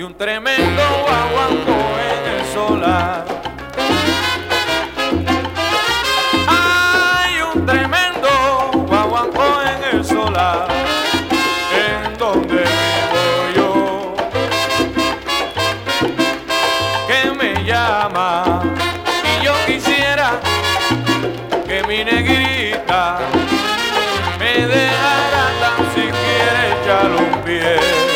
y un tremendo guaguancó en el solar. Hay un tremendo guaguancó en el solar, en donde vivo yo, que me llama y yo quisiera que mi negrita me dejara tan siquiera echar un pie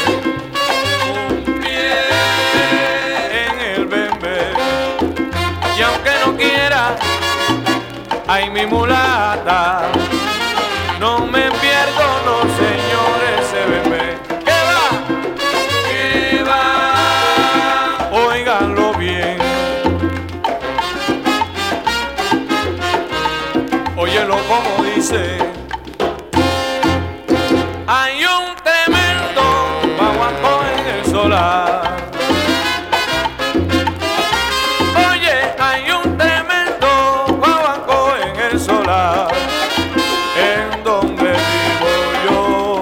en el bembé. Y aunque no quiera, ay mi mulata, no me pierdo, no señores, ese bembé. ¿Qué va? Óiganlo bien. Óyelo como dice. Hay un tremendo guaguancó en el solar. Oye, hay un tremendo guaguancó en el solar, en donde vivo yo,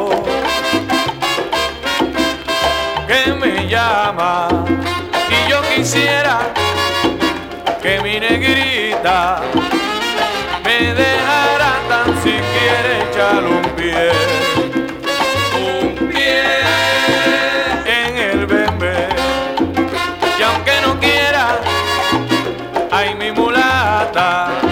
que me llama y yo quisiera que mi negrita me dejara tan siquiera echar un pie en el bembé. Y aunque no quiera, ay mi mulata,